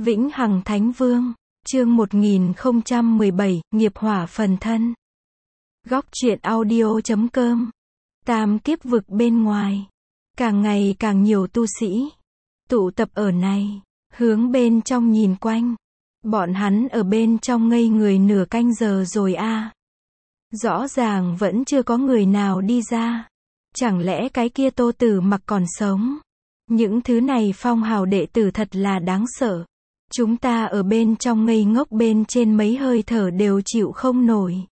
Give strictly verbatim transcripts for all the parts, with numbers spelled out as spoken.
Vĩnh Hằng Thánh Vương, chương một nghìn không trăm mười bảy, nghiệp hỏa phần thân. Góc truyện audio chấm com. Tam kiếp vực bên ngoài. Càng ngày càng nhiều tu sĩ tụ tập ở này, hướng bên trong nhìn quanh. Bọn hắn ở bên trong ngây người nửa canh giờ rồi a. À. Rõ ràng vẫn chưa có người nào đi ra. Chẳng lẽ cái kia Tô Tử Mặc còn sống? Những thứ này phong hào đệ tử thật là đáng sợ. Chúng ta ở bên trong ngây ngốc bên trên mấy hơi thở đều chịu không nổi.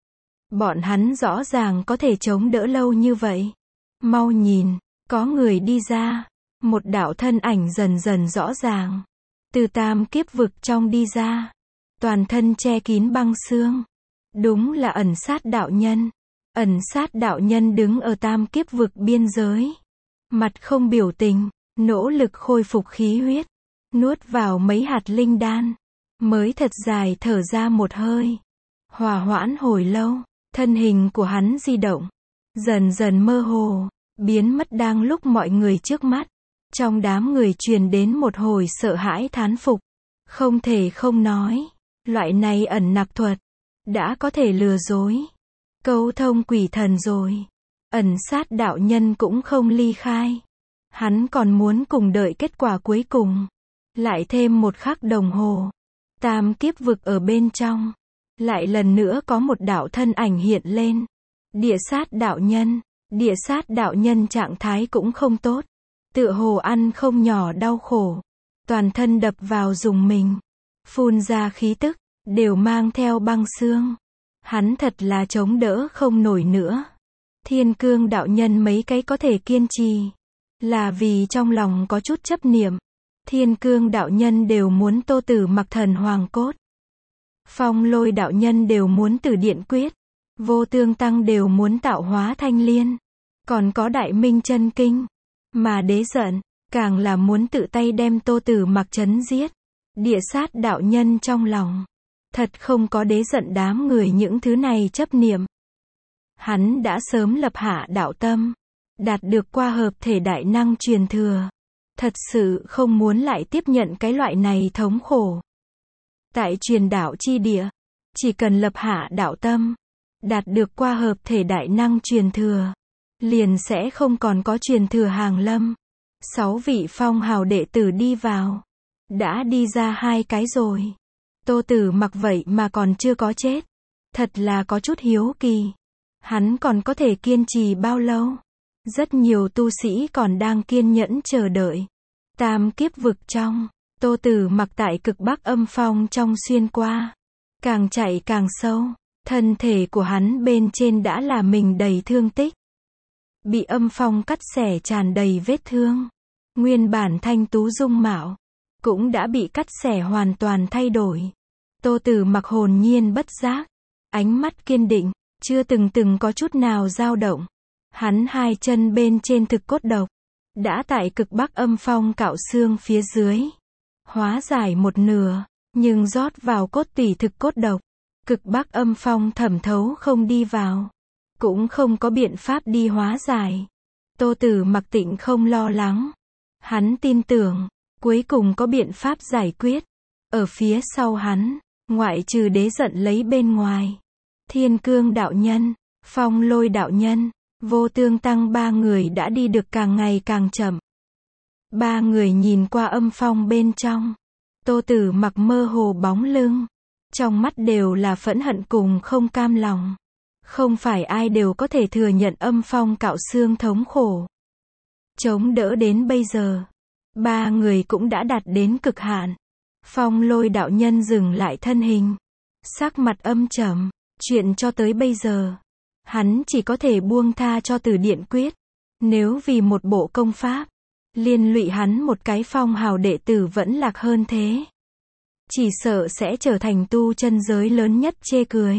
Bọn hắn rõ ràng có thể chống đỡ lâu như vậy. Mau nhìn, có người đi ra. Một đạo thân ảnh dần dần rõ ràng. Từ tam kiếp vực trong đi ra. Toàn thân che kín băng xương. Đúng là ẩn sát đạo nhân. Ẩn sát đạo nhân đứng ở tam kiếp vực biên giới. Mặt không biểu tình, nỗ lực khôi phục khí huyết. Nuốt vào mấy hạt linh đan. Mới thật dài thở ra một hơi. Hòa hoãn hồi lâu, thân hình của hắn di động. Dần dần mơ hồ, biến mất đang lúc mọi người trước mắt. Trong đám người truyền đến một hồi sợ hãi thán phục. Không thể không nói, loại này ẩn nặc thuật, đã có thể lừa dối. Câu thông quỷ thần rồi. Ẩn sát đạo nhân cũng không ly khai. Hắn còn muốn cùng đợi kết quả cuối cùng. Lại thêm một khắc đồng hồ. Tam kiếp vực ở bên trong. Lại lần nữa có một đạo thân ảnh hiện lên. Địa sát đạo nhân. Địa sát đạo nhân trạng thái cũng không tốt. Tựa hồ ăn không nhỏ đau khổ. Toàn thân đập vào dùng mình. Phun ra khí tức. Đều mang theo băng xương. Hắn thật là chống đỡ không nổi nữa. Thiên cương đạo nhân mấy cái có thể kiên trì. Là vì trong lòng có chút chấp niệm. Thiên cương đạo nhân đều muốn Tô Tử Mặc thần hoàng cốt. Phong lôi đạo nhân đều muốn tử điện quyết. Vô tương tăng đều muốn tạo hóa thanh liên. Còn có đại minh chân kinh. Mà đế giận, càng là muốn tự tay đem Tô Tử Mặc chấn giết. Địa sát đạo nhân trong lòng. Thật không có đế giận đám người những thứ này chấp niệm. Hắn đã sớm lập hạ đạo tâm. Đạt được qua hợp thể đại năng truyền thừa. Thật sự không muốn lại tiếp nhận cái loại này thống khổ. Tại truyền đạo chi địa, chỉ cần lập hạ đạo tâm, đạt được qua hợp thể đại năng truyền thừa, liền sẽ không còn có truyền thừa hàng lâm. Sáu vị phong hào đệ tử đi vào. Đã đi ra hai cái rồi. Tô Tử Mặc vậy mà còn chưa có chết. Thật là có chút hiếu kỳ. Hắn còn có thể kiên trì bao lâu? Rất nhiều tu sĩ còn đang kiên nhẫn chờ đợi. Tam kiếp vực trong, Tô Tử Mặc tại cực bắc âm phong trong xuyên qua. Càng chạy càng sâu, thân thể của hắn bên trên đã là mình đầy thương tích. Bị âm phong cắt xẻ tràn đầy vết thương. Nguyên bản thanh tú dung mạo, cũng đã bị cắt xẻ hoàn toàn thay đổi. Tô Tử Mặc hồn nhiên bất giác, ánh mắt kiên định, chưa từng từng có chút nào dao động. Hắn hai chân bên trên thực cốt độc, đã tại cực bắc âm phong cạo xương phía dưới. Hóa giải một nửa, nhưng rót vào cốt tủy thực cốt độc. Cực bắc âm phong thẩm thấu không đi vào. Cũng không có biện pháp đi hóa giải. Tô Tử Mặc tịnh không lo lắng. Hắn tin tưởng, cuối cùng có biện pháp giải quyết. Ở phía sau hắn, ngoại trừ đế giận lấy bên ngoài. Thiên cương đạo nhân, phong lôi đạo nhân. Vô tương tăng ba người đã đi được càng ngày càng chậm. Ba người nhìn qua âm phong bên trong. Tô Tử Mặc mơ hồ bóng lưng. Trong mắt đều là phẫn hận cùng không cam lòng. Không phải ai đều có thể thừa nhận âm phong cạo xương thống khổ. Chống đỡ đến bây giờ. Ba người cũng đã đạt đến cực hạn. Phong lôi đạo nhân dừng lại thân hình. Sắc mặt âm trầm. Chuyện cho tới bây giờ. Hắn chỉ có thể buông tha cho Tử điện quyết. Nếu vì một bộ công pháp, liên lụy hắn một cái phong hào đệ tử vẫn lạc hơn thế. Chỉ sợ sẽ trở thành tu chân giới lớn nhất chê cười.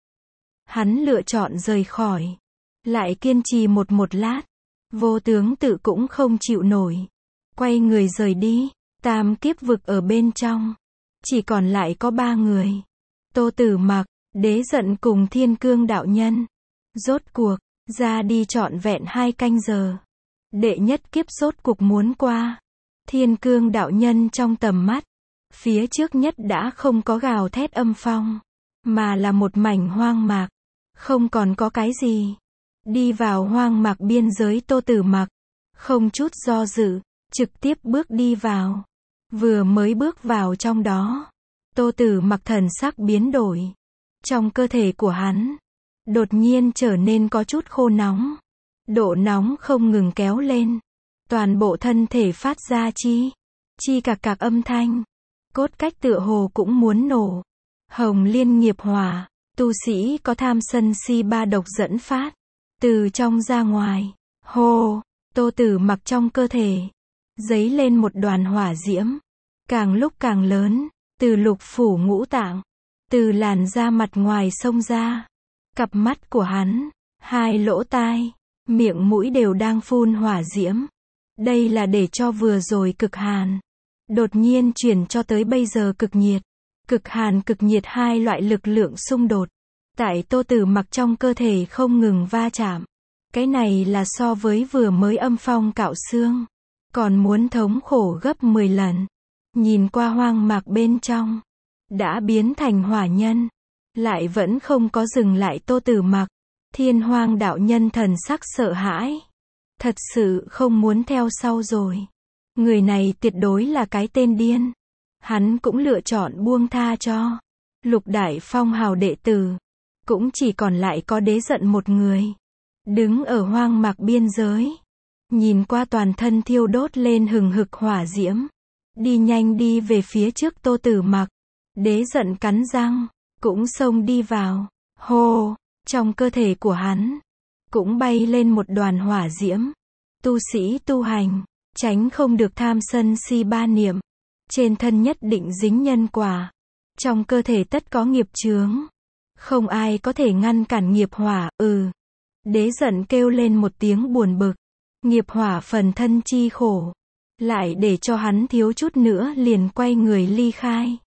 Hắn lựa chọn rời khỏi. Lại kiên trì một một lát. Vô tướng tự cũng không chịu nổi. Quay người rời đi. Tam kiếp vực ở bên trong. Chỉ còn lại có ba người. Tô Tử Mặc, đế giận cùng thiên cương đạo nhân. Rốt cuộc, ra đi trọn vẹn hai canh giờ. Đệ nhất kiếp rốt cuộc muốn qua. Thiên cương đạo nhân trong tầm mắt. Phía trước nhất đã không có gào thét âm phong, mà là một mảnh hoang mạc, không còn có cái gì. Đi vào hoang mạc biên giới, Tô Tử Mặc không chút do dự, trực tiếp bước đi vào. Vừa mới bước vào trong đó, Tô Tử Mặc thần sắc biến đổi. Trong cơ thể của hắn, đột nhiên trở nên có chút khô nóng. Độ nóng không ngừng kéo lên. Toàn bộ thân thể phát ra chi, chi cạc cạc âm thanh. Cốt cách tựa hồ cũng muốn nổ. Hồng Liên nghiệp hỏa, tu sĩ có tham sân si ba độc dẫn phát. Từ trong ra ngoài, hô, Tô Tử Mặc trong cơ thể dấy lên một đoàn hỏa diễm, càng lúc càng lớn, từ lục phủ ngũ tạng, từ làn da mặt ngoài xông ra. Cặp mắt của hắn, hai lỗ tai, miệng mũi đều đang phun hỏa diễm. Đây là để cho vừa rồi cực hàn, đột nhiên chuyển cho tới bây giờ cực nhiệt. Cực hàn cực nhiệt hai loại lực lượng xung đột, tại Tô Tử Mặc trong cơ thể không ngừng va chạm. Cái này là so với vừa mới âm phong cạo xương, còn muốn thống khổ gấp mười lần. Nhìn qua hoang mạc bên trong, đã biến thành hỏa nhân, lại vẫn không có dừng lại Tô Tử Mặc. Thiên Hoang đạo nhân thần sắc sợ hãi. Thật sự không muốn theo sau rồi. Người này tuyệt đối là cái tên điên. Hắn cũng lựa chọn buông tha cho Lục Đại Phong hào đệ tử. Cũng chỉ còn lại có Đế Giận một người. Đứng ở hoang mạc biên giới. Nhìn qua toàn thân thiêu đốt lên hừng hực hỏa diễm. Đi nhanh đi về phía trước Tô Tử Mặc. Đế Giận cắn răng, cũng xông đi vào. Hô, trong cơ thể của hắn cũng bay lên một đoàn hỏa diễm. Tu sĩ tu hành, tránh không được tham sân si ba niệm. Trên thân nhất định dính nhân quả. Trong cơ thể tất có nghiệp chướng. Không ai có thể ngăn cản nghiệp hỏa, ừ. Đế Giận kêu lên một tiếng buồn bực. Nghiệp hỏa phần thân chi khổ. Lại để cho hắn thiếu chút nữa liền quay người ly khai.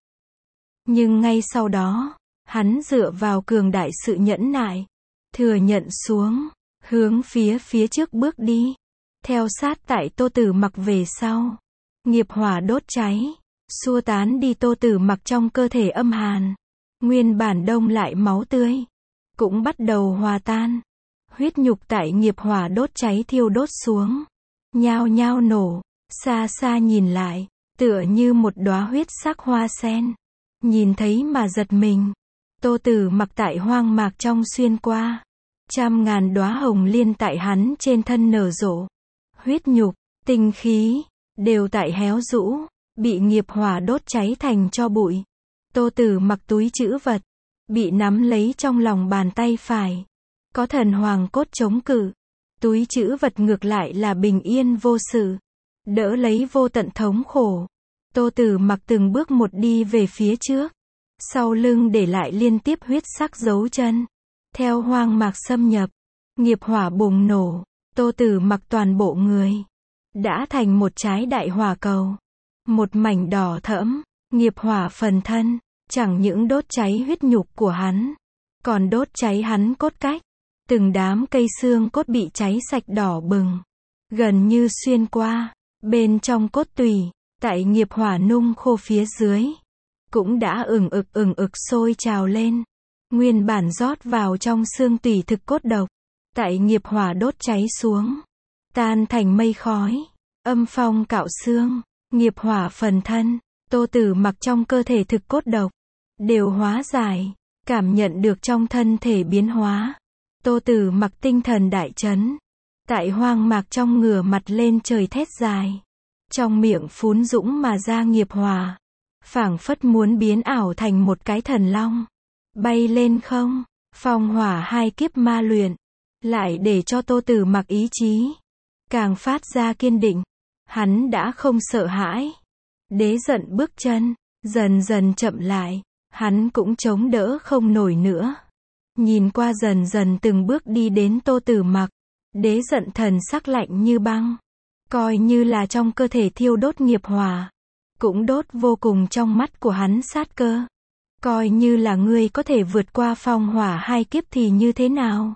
Nhưng ngay sau đó, hắn dựa vào cường đại sự nhẫn nại. Thừa nhận xuống, hướng phía phía trước bước đi. Theo sát tại Tô Tử Mặc về sau. Nghiệp hỏa đốt cháy, xua tán đi Tô Tử Mặc trong cơ thể âm hàn. Nguyên bản đông lại máu tươi, cũng bắt đầu hòa tan. Huyết nhục tại nghiệp hỏa đốt cháy thiêu đốt xuống. Nhao nhao nổ, xa xa nhìn lại, tựa như một đóa huyết sắc hoa sen. Nhìn thấy mà giật mình. Tô Tử Mặc tại hoang mạc trong xuyên qua. Trăm ngàn đóa hồng liên tại hắn trên thân nở rộ. Huyết nhục, tinh khí, đều tại héo rũ, bị nghiệp hỏa đốt cháy thành tro bụi. Tô Tử Mặc túi trữ vật, bị nắm lấy trong lòng bàn tay phải. Có thần hoàng cốt chống cự. Túi trữ vật ngược lại là bình yên vô sự. Đỡ lấy vô tận thống khổ. Tô Tử Mặc từng bước một đi về phía trước. Sau lưng để lại liên tiếp huyết sắc dấu chân. Theo hoang mạc xâm nhập, nghiệp hỏa bùng nổ. Tô Tử Mặc toàn bộ người đã thành một trái đại hỏa cầu. Một mảnh đỏ thẫm, nghiệp hỏa phần thân, chẳng những đốt cháy huyết nhục của hắn, còn đốt cháy hắn cốt cách. Từng đám cây xương cốt bị cháy sạch đỏ bừng, gần như xuyên qua. Bên trong cốt tủy, tại nghiệp hỏa nung khô phía dưới, cũng đã ửng ực ửng ực sôi trào lên. Nguyên bản rót vào trong xương tủy thực cốt độc, tại nghiệp hỏa đốt cháy xuống, tan thành mây khói. Âm phong cạo xương, nghiệp hỏa phần thân, Tô Tử Mặc trong cơ thể thực cốt độc, đều hóa giải, cảm nhận được trong thân thể biến hóa. Tô Tử Mặc tinh thần đại chấn, tại hoang mạc trong ngửa mặt lên trời thét dài. Trong miệng phún dũng mà ra nghiệp hỏa, phảng phất muốn biến ảo thành một cái thần long, bay lên không. Phong hỏa hai kiếp ma luyện, lại để cho Tô Tử Mặc ý chí càng phát ra kiên định. Hắn đã không sợ hãi. Đế Giận bước chân dần dần chậm lại, hắn cũng chống đỡ không nổi nữa. Nhìn qua dần dần từng bước đi đến Tô Tử Mặc, Đế Giận thần sắc lạnh như băng. Coi như là trong cơ thể thiêu đốt nghiệp hỏa, cũng đốt vô cùng trong mắt của hắn sát cơ. Coi như là ngươi có thể vượt qua phong hỏa hai kiếp thì như thế nào?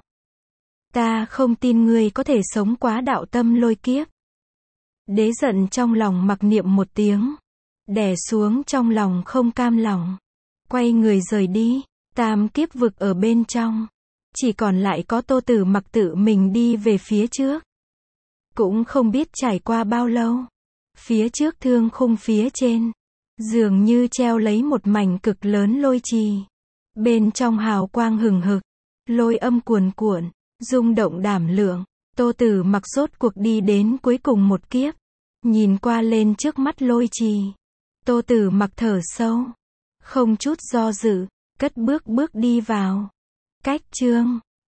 Ta không tin ngươi có thể sống quá đạo tâm lôi kiếp. Đế Giận trong lòng mặc niệm một tiếng, đè xuống trong lòng không cam lòng. Quay người rời đi, tam kiếp vực ở bên trong. Chỉ còn lại có Tô Tử Mặc tự mình đi về phía trước. Cũng không biết trải qua bao lâu. Phía trước thương khung phía trên, dường như treo lấy một mảnh cực lớn lôi trì. Bên trong hào quang hừng hực, lôi âm cuồn cuộn, rung động đảm lượng. Tô Tử Mặc rốt cuộc đi đến cuối cùng một kiếp. Nhìn qua lên trước mắt lôi trì. Tô Tử Mặc thở sâu. Không chút do dự, cất bước bước đi vào. Cách chương